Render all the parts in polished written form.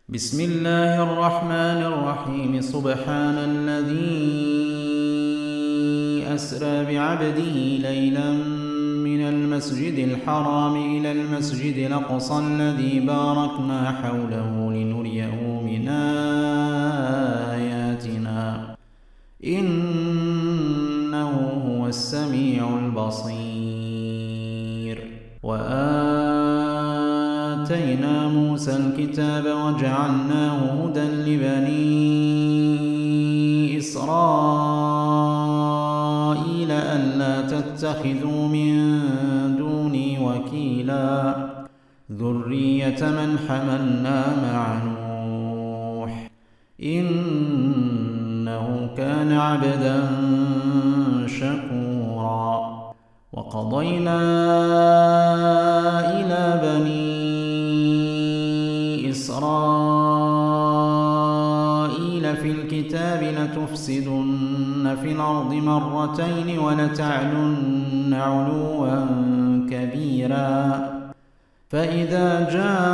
بسم الله الرحمن الرحيم. سبحان الذي أسرى بعبده ليلا من المسجد الحرام إلى المسجد الأقصى الذي باركنا حوله لنريه من آياتنا إنه هو السميع البصير. وآتينا موسى الكتاب وجعلناه هدى لبني إسرائيل ألا تتخذوا من دوني وكيلا ذرية من حملنا مع نوح إنه كان عبدا شكورا. وقضينا إلى بني إسرائيل في الكتاب لتفسدن في الأرض مرتين ولتعلن علوا كبيرا. فإذا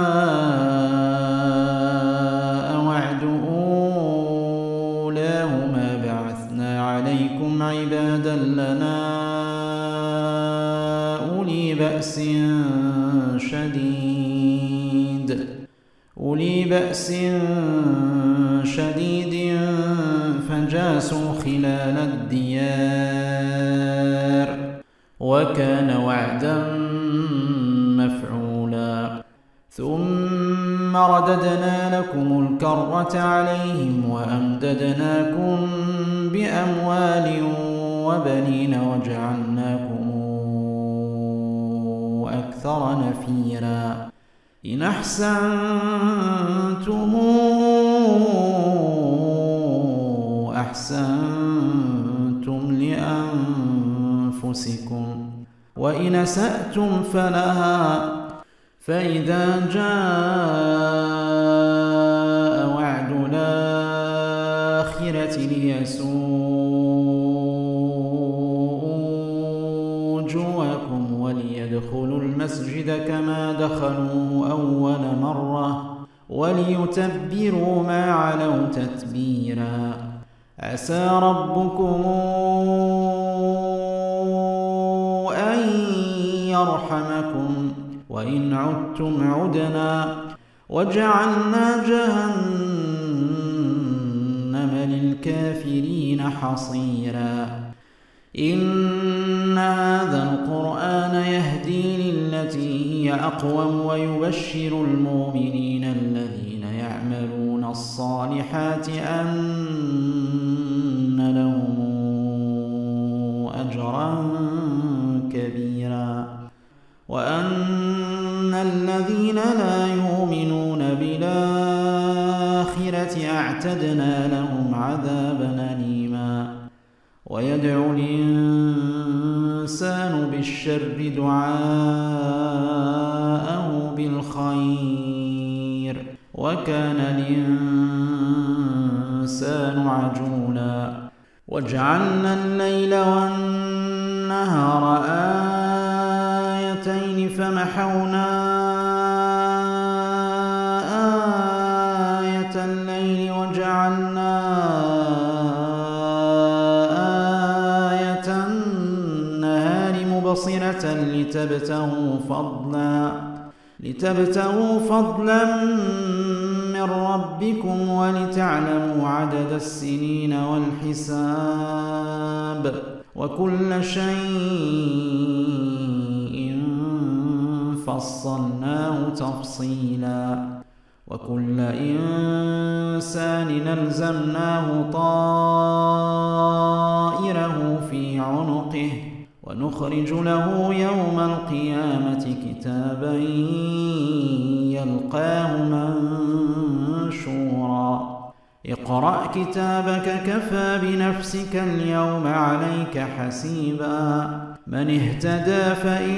جاء وعد أولاهما بعثنا عليكم عبادا لنا أولي بأس شديد فجاسوا خلال الديار وكان وعدا مفعولا. ثم رددنا لكم الكرة عليهم وأمددناكم بأموال وبنين وجعلناكم أكثر نفيرا. إن أحسنتم أحسنتم لأنفسكم وإن أسأتم فلها. فإذا جاء وعد الآخرة ليسوءوا وجوهكم وليدخلوا المسجد كما دخلوه أول مرة وليتبروا ما علوا تتبيرا. عسى ربكم أن يرحمكم وإن عدتم عدنا وجعلنا جهنم للكافرين حصيرا. إن هذا القرآن يهدي للتي هي أقوم ويبشر المؤمنين الذين يعملون الصالحات أن لهم أجرا كبيرا وأن الذين لا يؤمنون بالآخرة أعتدنا لهم عذابا أليما. ويدعو الإنسان بالشر دعاءه بالخير وكان الإنسان عجولا. وجعلنا الليل والنهار آيتين فمحونا آية الليل وجعلنا مبصرة لتبتغوا فضلا من ربكم ولتعلموا عدد السنين والحساب وكل شيء فصلناه تفصيلا. وكل إنسان ألزمناه طائره في عنقه ونخرج له يوم القيامة كتابا يلقاه منشورا. اقرأ كتابك كفى بنفسك اليوم عليك حسيبا. من اهتدى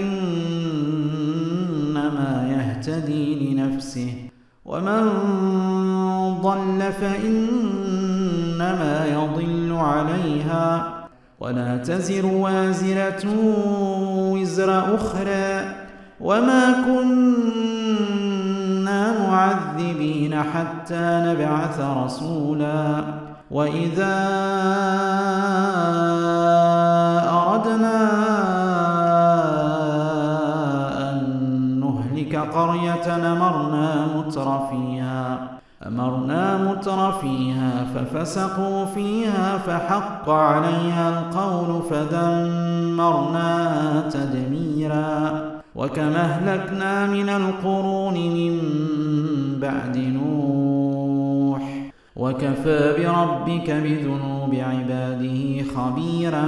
فإنما يهتدي لنفسه ومن ضل فإنما يضل عليها ولا تزر وازرة وزر أخرى وما كنا معذبين حتى نبعث رسولا وإذا أردنا أن نهلك قرية أمرنا متر فيها ففسقوا فيها فحق عليها القول فدمرناها تدميرا وكما أهلكنا من القرون من بعد نوح وكفى بربك بذنوب عباده خبيرا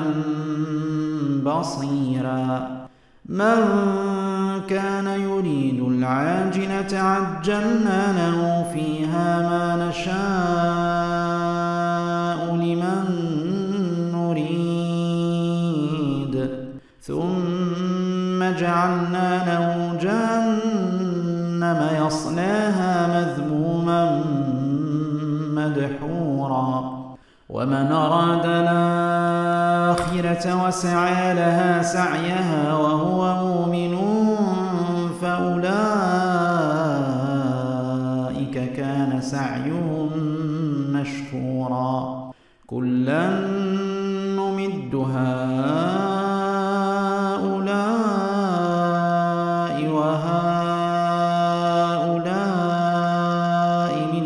بصيرا من كان يريد العاجلة عجلنا له فيها ما نشاء لمن نريد ثم جعلنا له جهنم يصلاها مذموما مدحورا ومن أراد الآخرة وسعى لها سعيها وهو مؤمن فأولئك كان سعيهم مشكورا كلا نمد هؤلاء وهؤلاء من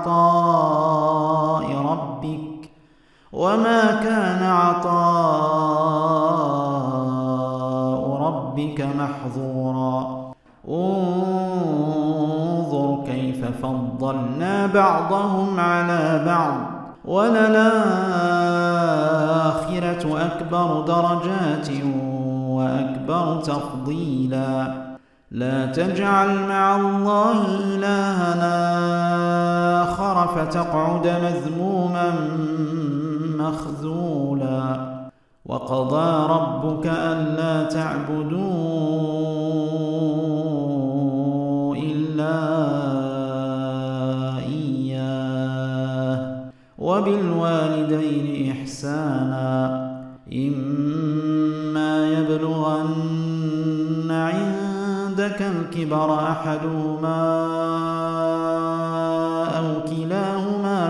عطاء ربك وما كان عطاء ربك محظورا انظر كيف فضلنا بعضهم على بعض وللآخرة أكبر درجات وأكبر تفضيلا لا تجعل مع الله إلهنا آخر فتقعد مذموما مخذولا وقضى ربك ألا تعبدوا إلا إياه وبالوالدين إحسانا إما يبلغن عندك الكبر أحدهما أو كلاهما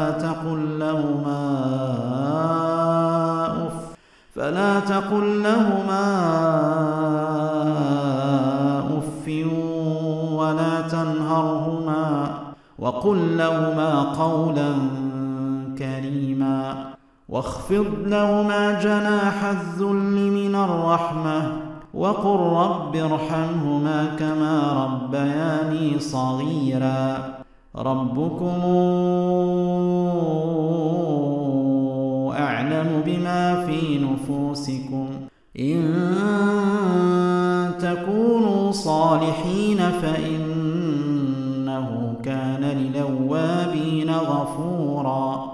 فلا تقل لهما أف ولا تنهرهما وقل لهما قولا كريما واخفض لهما جناح الذل من الرحمة وقل رب ارحمهما كما ربياني صغيرا ربكم أعلم بما في نفوسكم إن تكونوا صالحين فإنه كان للأوابين غفورا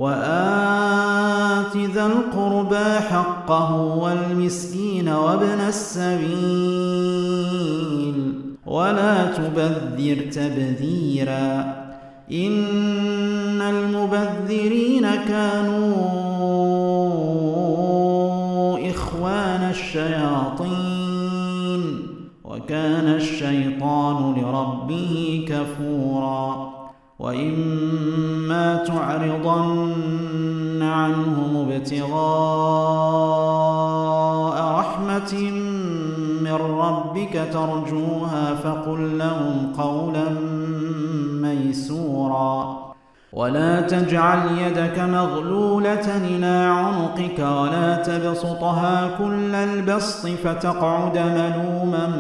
وآت ذا القربى حقه والمسكين وابن السبيل ولا تبذر تبذيرا إن المبذرين كانوا إخوان الشياطين وكان الشيطان لربه كفورا وإما تعرضن عنهم ابتغاء رحمة من ربك ترجوها فقل لهم قولا ميسورا ولا تجعل يدك مغلولة إلى عنقك ولا تبسطها كل البسط فتقعد ملوما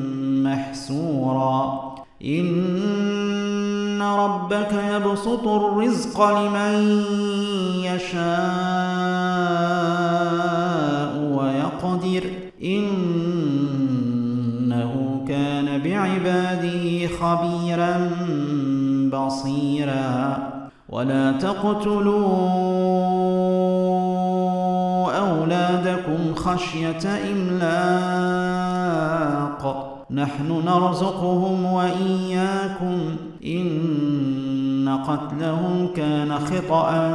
محسورا إن ربك يبسط الرزق لمن يشاء ويقدر إنه كان بعباده خبيرا بصيرا ولا تقتلوا أولادكم خشية إملاق نحن نرزقهم وإياكم إن قتلهم كان خطأ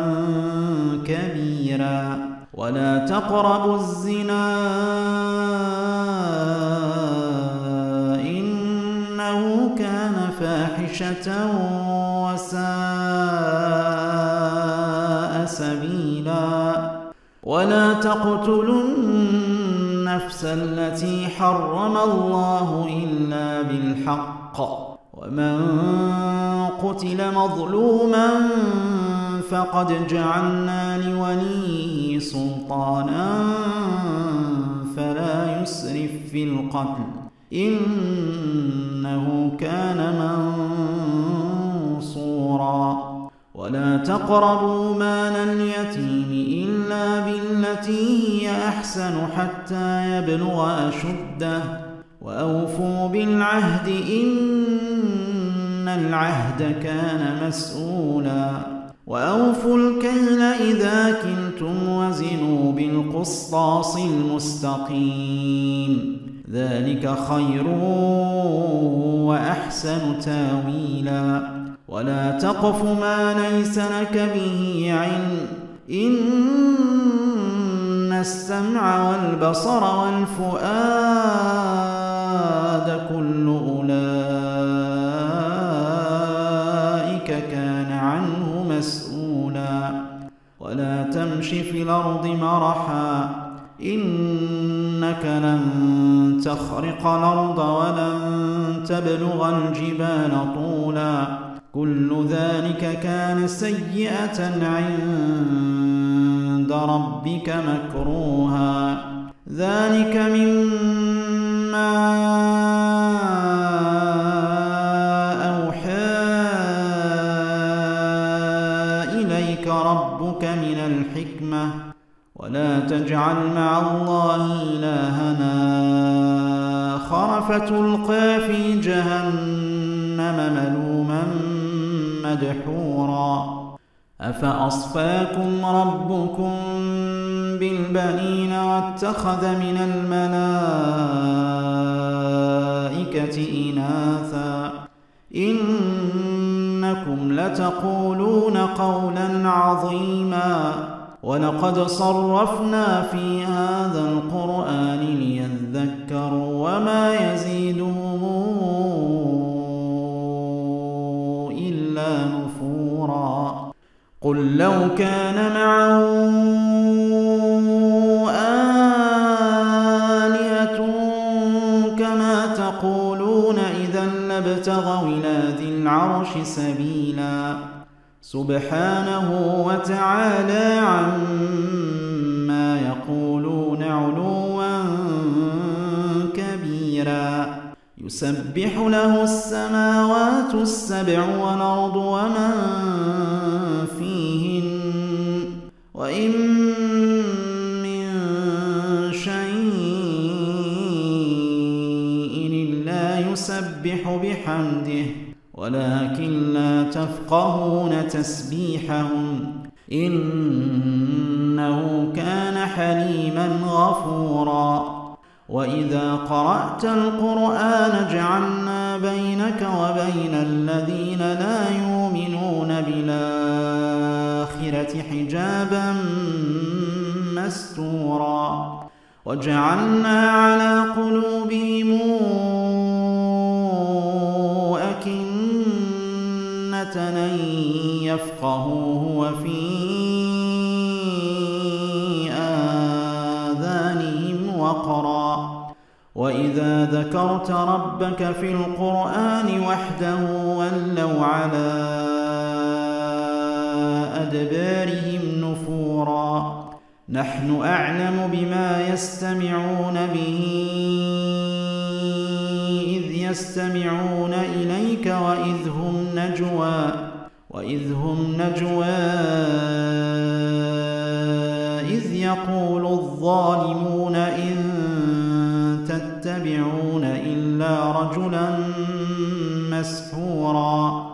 كبيرا ولا تقربوا الزنا إنه كان فاحشة فاحشة وساء سبيلا. ولا تقتلوا النفس التي حرم الله إلا بالحق، ومن قتل مظلوما فقد جعلنا لوليه سلطانا فلا يسرف في القتل إنه كان منصورا. ولا تقربوا مال اليتيم إلا بالتي هي أحسن حتى يبلغ أشده، وأوفوا بالعهد إن العهد كان مسؤولا. وأوفوا الكيل إذا كلتم وزنوا بالقسطاس المستقيم، ذلك خير وأحسن تاويلا. ولا تقف ما ليس لك به علم، إن السمع والبصر والفؤاد كل أولئك كان عنه مسؤولا. ولا تمش في الأرض مرحا، إنك لن تخرق الأرض ولن تبلغ الجبال طولا، كل ذلك كان سيئة عند ربك مكروها. ذلك مما أوحى إليك ربك من الحكمة. ولا تجعل مع الله إلهنا آخر فتلقى في جهنم ملوما مدحورا. أفأصفاكم ربكم بالبنين واتخذ من الملائكة إناثا إنكم لتقولون قولا عظيما. ولقد صرفنا في هذا القرآن ليذكروا وما يزيدهم إلا نفورا. قل لو كان معه آلهة كما تقولون إذا لابتغوا إلى ذي العرش سبيلا. سبحانه وتعالى عما يقولون علوا كبيرا. يسبح له السماوات السبع والأرض ومن فيهن وإن من شيء إلا يسبح بحمده ولكن لا تفقهون تسبيحهم إنه كان حليما غفورا. وإذا قرأت القرآن جعلنا بينك وبين الذين لا يؤمنون بالآخرة حجابا مستورا. وجعلنا على قلوبهم أكنة أن يفقهوه وفي آذانهم وقرا. وإذا ذكرت ربك في القرآن وحده ولوا على أدبارهم نفورا. نحن أعلم بما يستمعون به إذ يستمعون إليك وإذ هم نجوى إذ يقول الظالمون إن تتبعون إلا رجلا مسحورا.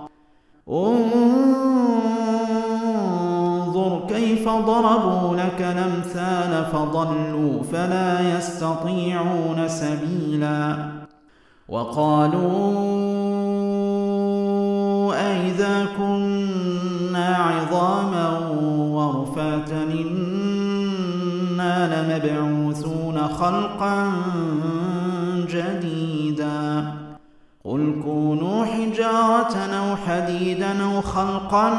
انظر كيف ضربوا لك الأمثال فضلوا فلا يستطيعون سبيلا. وقالوا أئذا كنا عظاما ورفاتا إنا لمبعوثون خلقا جديدا. قل كونوا حجارة حديدا أو خلقا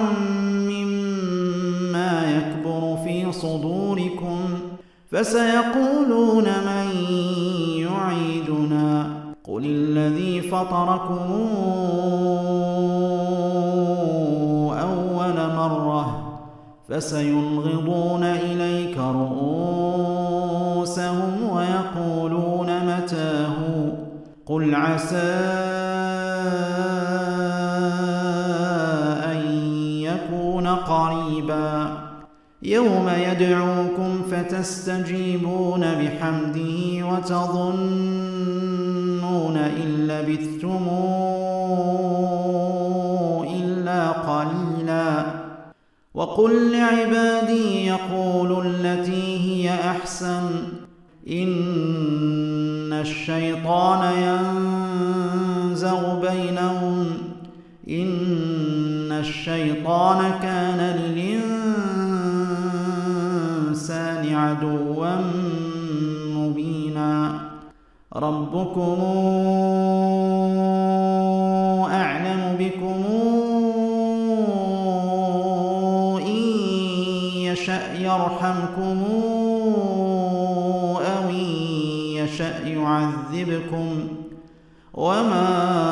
مما يكبر في صدوركم فسيقولون من يعيدنا قل الذي فطركم أول مرة فسينغضون إليك رؤوسهم ويقولون متاه قل عسى أن يكون قريبا يوم يدعوكم فتستجيبون بحمده وتظنون إن لبثتم إلا قليلا وقل لعبادي يقولوا التي هي أحسن إن الشيطان ينزغ بينهم إن الشيطان كان للإنسان عدوا مبينا ربكم أعلم بكم إن يشأ يرحمكم أو إن يشأ يعذبكم وما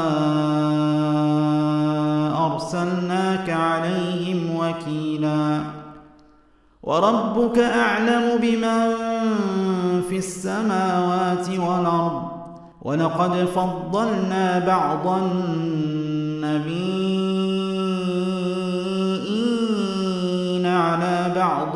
أرسلناك عليهم وكيلا وربك أعلم بمن في السماوات والأرض ولقد فضلنا بعض النبيين على بعض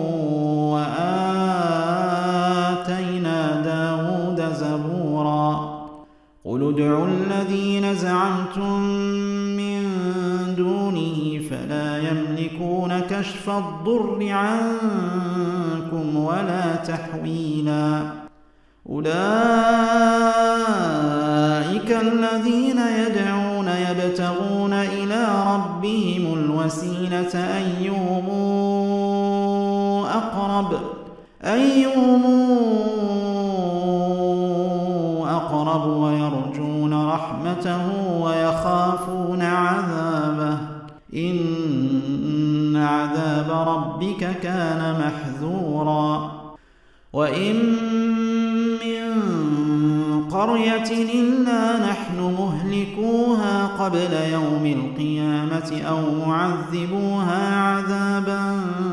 وآتينا داود زبورا قل ادعوا الذين زعمتم من دونه فلا يملكون كشف الضر عنكم ولا تحويلا أولئك الذين يدعون يبتغون إلى ربهم الوسيلة أيهم أقرب ويرجون رحمته ويخافون عذابه إن عذاب ربك كان محذورا وإن من قرية إلا نحن مهلكوها قبل يوم القيامة أو معذبوها عذابا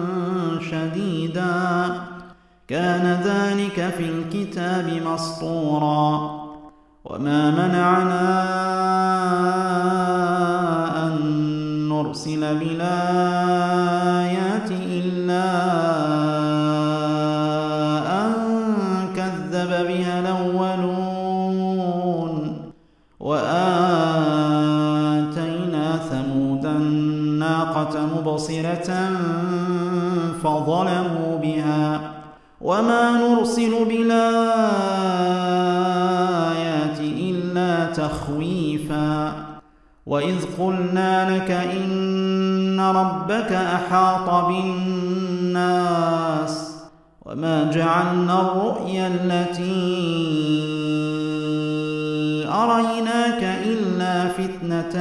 شديدا كان ذلك في الكتاب مسطورا وما منعنا أن نرسل بالآيات إلا أن كذب بها الأولون وآتينا ثمود الناقة مبصرة فظلموا بها وما نرسل بالآيات إلا تخويفا وإذ قلنا لك إن ربك أحاط بالناس وما جعلنا الرؤيا التي أريناك إلا فتنة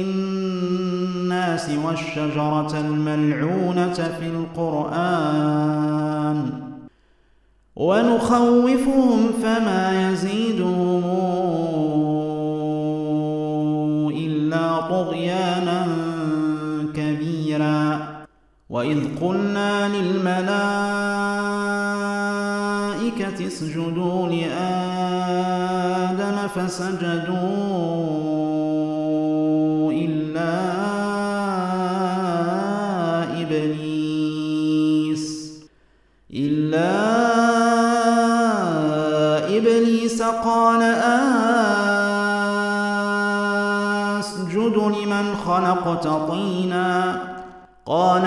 للناس والشجرة الملعونة في القرآن ونخوفهم فما يزيدهم إلا طغيانا كبيرا وإذ قلنا للملائكة اسجدوا لآدم فسجدوا إلا إبليس قال أسجد لمن خلقت طينا قال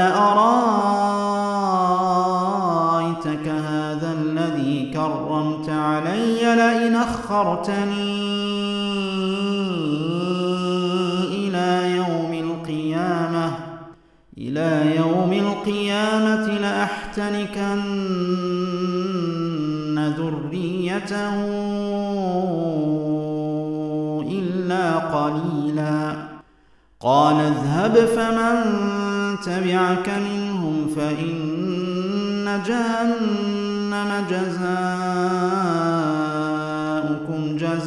أرايتك هذا الذي كرمت علي لئن أخرتني إلى يوم القيامة لأحتنكن ذريته إلا قليلا قال اذهب فمن تبعك منهم فإن جهنم جزاؤكم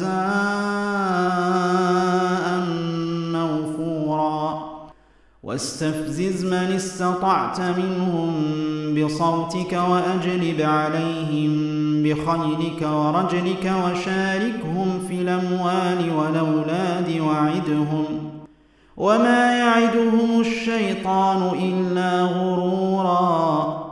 جزاء موفورا واستفزز من استطعت منهم بصوتك وأجلب عليهم بخيلك ورجلك وشاركهم في الأموال والأولاد وعدهم وما يعدهم الشيطان إلا غرورا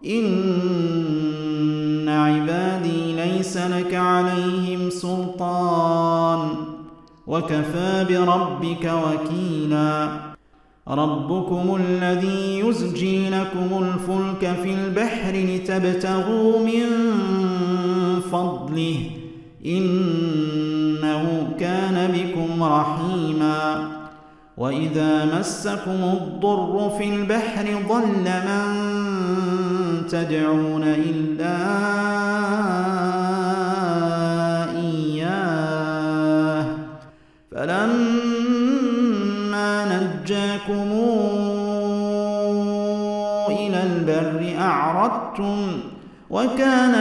إن عبادي ليس لك عليهم سلطان وكفى بربك وكيلا ربكم الذي يزجي لكم الفلك في البحر لتبتغوا من فضله إنه كان بكم رحيما وإذا مسكم الضر في البحر ضل من تدعون إلا إياه فلما نجاكم إلى البر أعرضتم وكان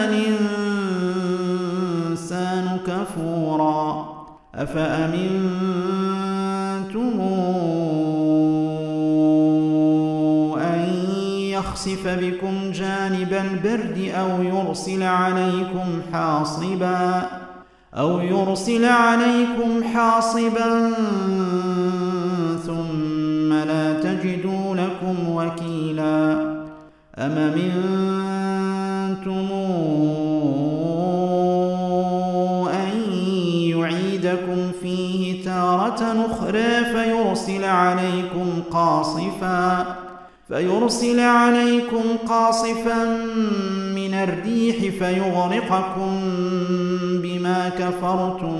الإنسان كفورا أفأمنتم أن يخسف بكم جانب البر أو يرسل عليكم حاصبا ثم لا تجدوا لكم وكيلا أم أمنتم أن يعيدكم فيه تارة أخرى فيرسل عليكم قاصفا من الريح فيغرقكم بما كفرتم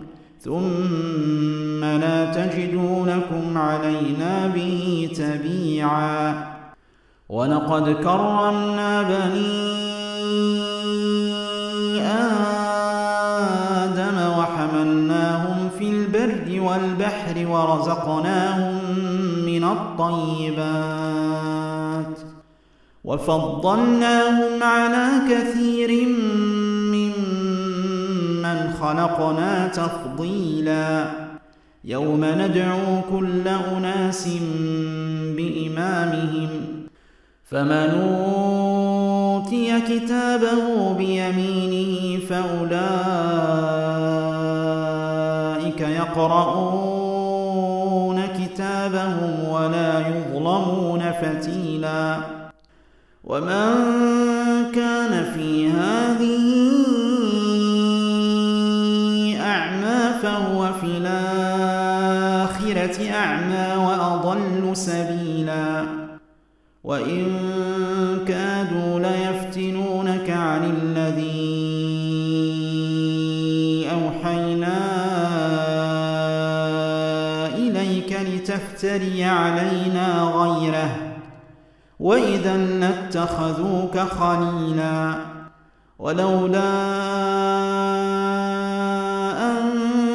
ثم لا تجدوا لكم علينا به تبيعا ولقد كرمنا بني آدم وحملناهم في البر والبحر ورزقناهم من الطيبات وفضلناهم على كثير ممن خلقنا تفضيلا يوم ندعو كل أناس بإمامهم فمن أوتي كتابه بيمينه فأولئك يقرؤون كتابهم ولا يظلمون فتيلا ومن كان في هذه أعمى فهو في الآخرة أعمى وأضل سبيلا وإن كادوا ليفتنونك عن الذي أوحينا إليك لتفتري علينا غيره وإذا لاتخذوك خليلا ولولا أن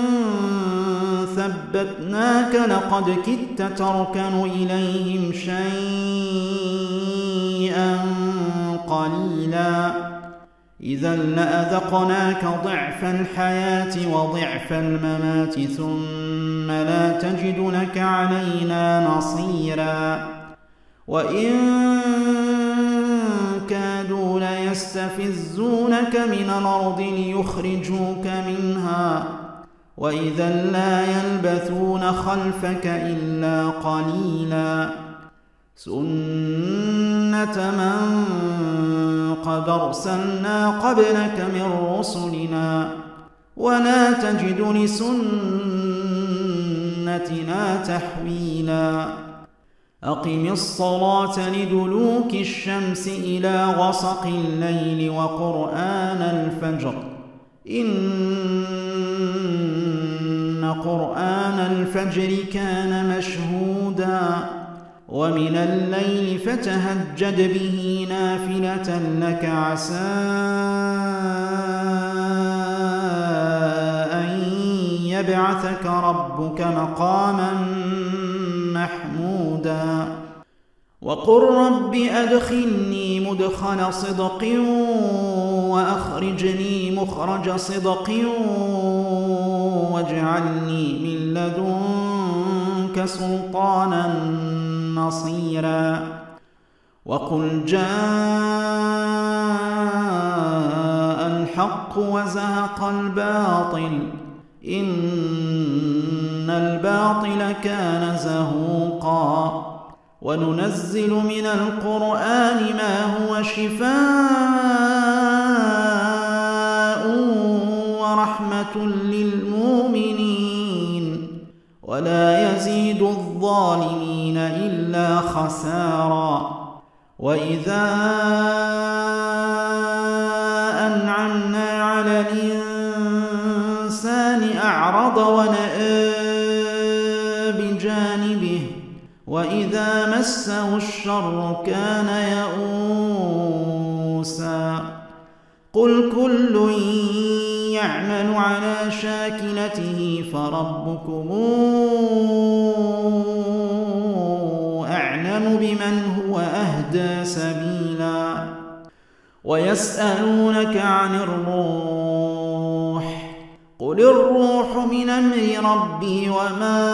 ثبتناك لقد كدت تركن إليهم شيئا قليلا إذا لأذقناك ضعف الحياة وضعف الممات ثم لا تجد لك علينا نصيرا وإن كادوا ليستفزونك من الأرض ليخرجوك منها وإذا لا يلبثون خلفك إلا قليلا سنة من قد أرسلنا قبلك من رسلنا ولا تجد لسنتنا تحويلا أقم الصلاة لدلوك الشمس إلى غسق الليل وقرآن الفجر إن قرآن الفجر كان مشهودا ومن الليل فتهجد به نافلة لك عسى أن يبعثك ربك مقاما مهمودا وقل رب أدخلني مدخل صدق وأخرجني مخرج صدق واجعلني من لدنك سلطانا نصيرا وقل جاء الحق وزهق الباطل إن الباطل كان زهوقا وننزل من القرآن ما هو شفاء ورحمة للمؤمنين ولا يزيد الظالمين إلا خسارا وإذا أنعمنا على الإنسان أعرض ونأى بجانبه وإذا مسه الشر كان يئوسا قل كل يعمل على شاكلته فربكم أعلم بمن هو أهدى سبيلا ويسألونك عن الروح قل الروح من أمر ربي وما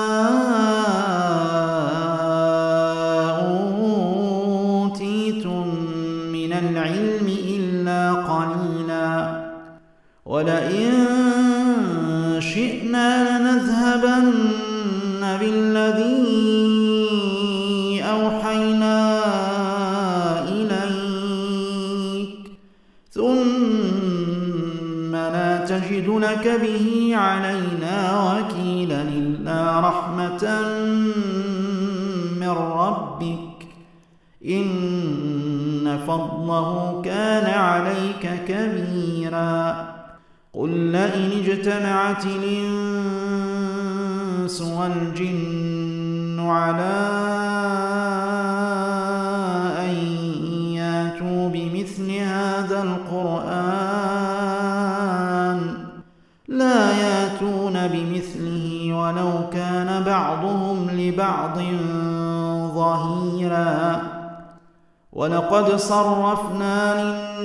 أوتيتم من العلم إلا قليلا ولئن شئنا لنذهبن بالذي أوحينا إليك ثم لا تجد لك به علينا وكيلا إلا رحمة من ربك إن فضله كان عليك كبيرا قل لئن اجتمعت الإنس والجن على أن ياتوا بمثل هذا القرآن لا ياتون بمثله ولو كان بعضهم لبعض ظهيرا ولقد صرفنا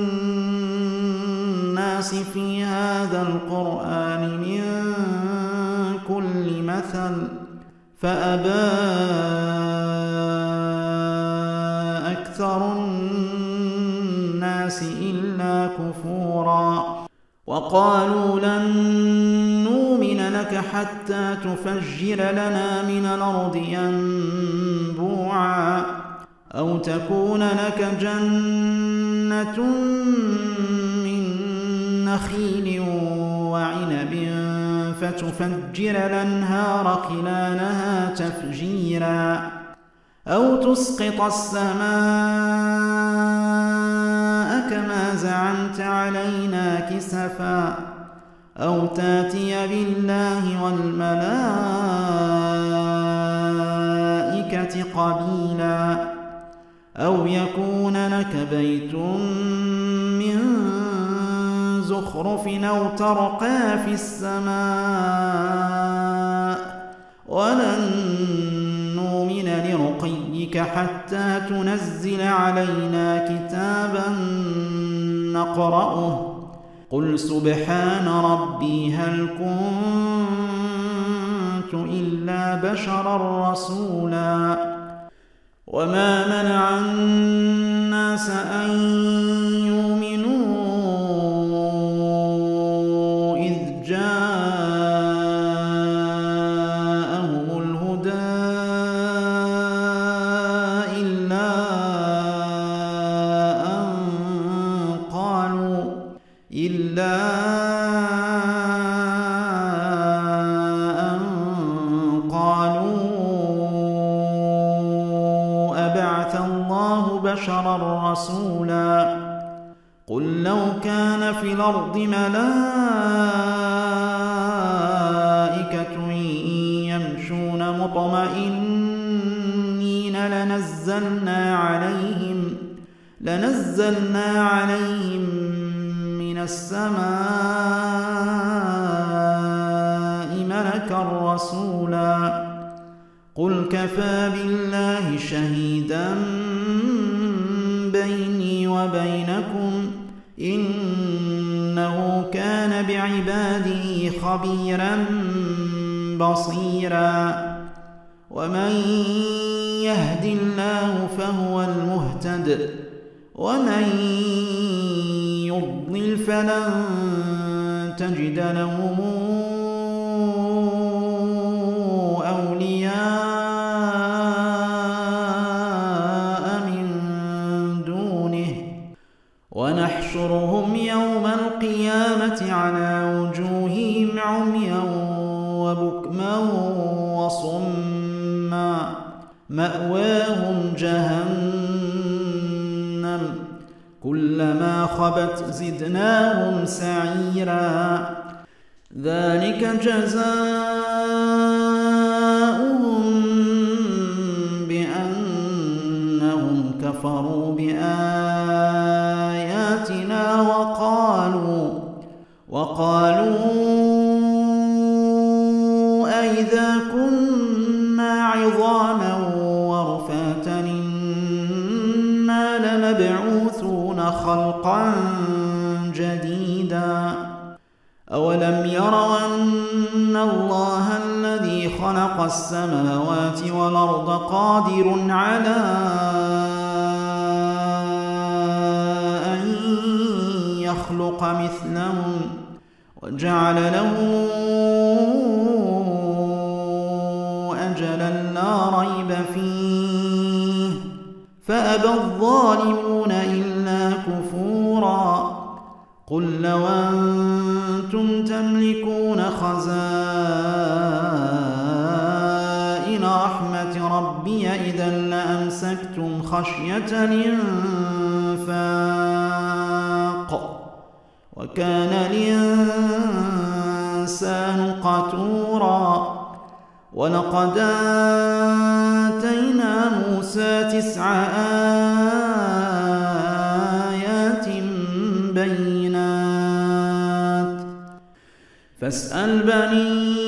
للناس في هذا القرآن من كل مثل فأبى أكثر الناس إلا كفورا وقالوا لن نؤمن لك حتى تفجر لنا من الأرض ينبوعا أو تكون لك جنة من نخيل وعنب فتفجر الأنهار خلالها تفجيرا أو تسقط السماء كما زعمت علينا كسفا أو تاتي بالله والملائكة قبيلا أو يكون لك بيت من زخرف أو ترقى في السماء ولن نؤمن لرقيك حتى تنزل علينا كتابا نقرأه قل سبحان ربي هل كنت إلا بشرا رسولا وما منع الناس أن يؤمنوا إذ جاءهم الهدى إلا أن قالوا أبعث الله بشرا رسولا قل لو كان في الأرض ملائكة يمشون مطمئنين لنزلنا عليهم من السماء ملكا رسولا قل كفى بالله شهيدا بيني وبينكم إنه كان بعباده خبيرا بصيرا ومن يهد الله فهو المهتد ومن يضلل فلن تجد لهم أولياء من دونه ونحشرهم يوم القيامة على وجوههم عميا وبكما وصما مأواهم جهنم كلما خبت زدناهم سعيرا ذلك جزاؤهم بأنهم كفروا بآياتنا وقالوا أئذا كنا عظاما ورفاتا إنا لمبعوثون خلقا جديدا أولم يروا أن الله الذي خلق السماوات والأرض قادر على أن يخلق مثلهم وجعل لهم أجلا لا ريب فيه فأبى الظالمون إلا كفورا قل لو أنتم تملكون خزائن رحمة ربي إذا لأمسكتم خشية الإنفاق وكان الإنسان قتورا ولقد آتينا موسى 9 آيات بينات فاسأل بني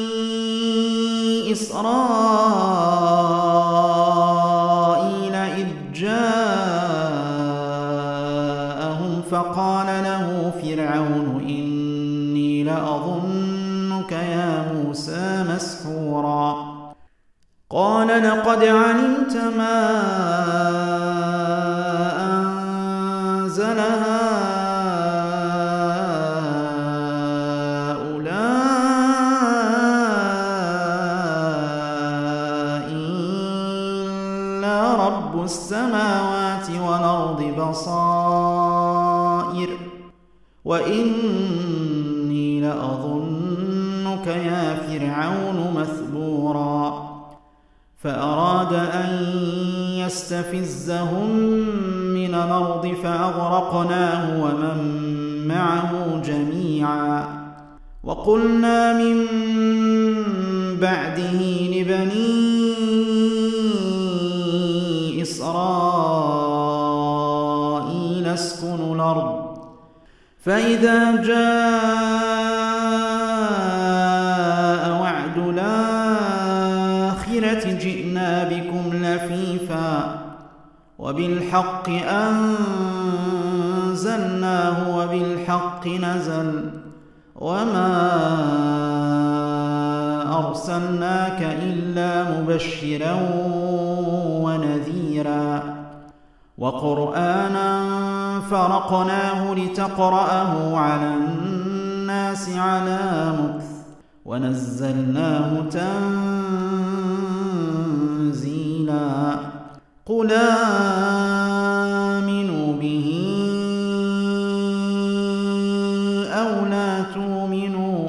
إسرائيل إذ جاءهم فقال له فرعون إني لأظنك يا موسى مسحورا قال لقد علمت ما أنزل هؤلاء إلا رب السماوات والأرض بصائر وإني لأظنك يا فرعون مثبورا فأراد أن يستفزهم من الأرض فأغرقناه ومن معه جميعا وقلنا من بعده لبني إسرائيل اسكنوا الأرض فإذا جاء وعد الآخرة جئنا بكم لفيفا وبالحق أنزلناه وبالحق نزل وما أرسلناك إلا مبشرا ونذيرا وقرآنا فرقناه لتقرأه على الناس على مكث ونزلناه تنزيلا قل آمنوا به أو لا تؤمنوا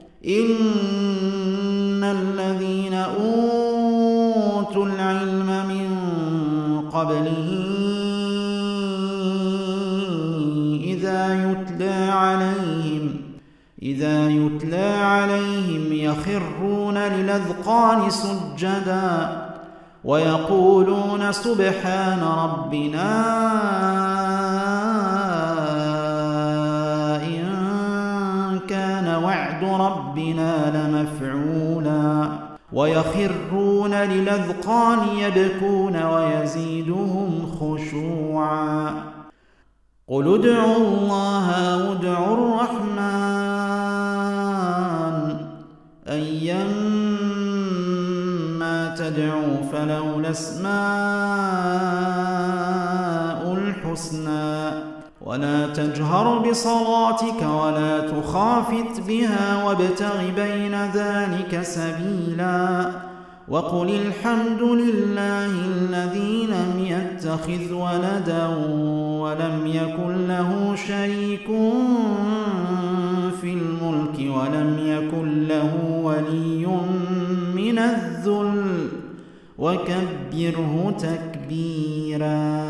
إن الذين أوتوا العلم من قبله إذا يتلى عليهم يخرون للأذقان سجدا ويقولون سبحان ربنا إن كان وعد ربنا لمفعولا ويخرون يخرون للأذقان يبكون ويزيدهم خشوعا قل ادعوا الله أو ادعوا الرحمن أيما تدعوا فله الأسماء الحسنى ولا تجهر بصلاتك ولا تخافت بها وابتغ بين ذلك سبيلا وقل الحمد لله الذي لم يتخذ ولدا ولم يكن له شريك في الملك ولم يكن له ولي من الذل وكبره تكبيرا.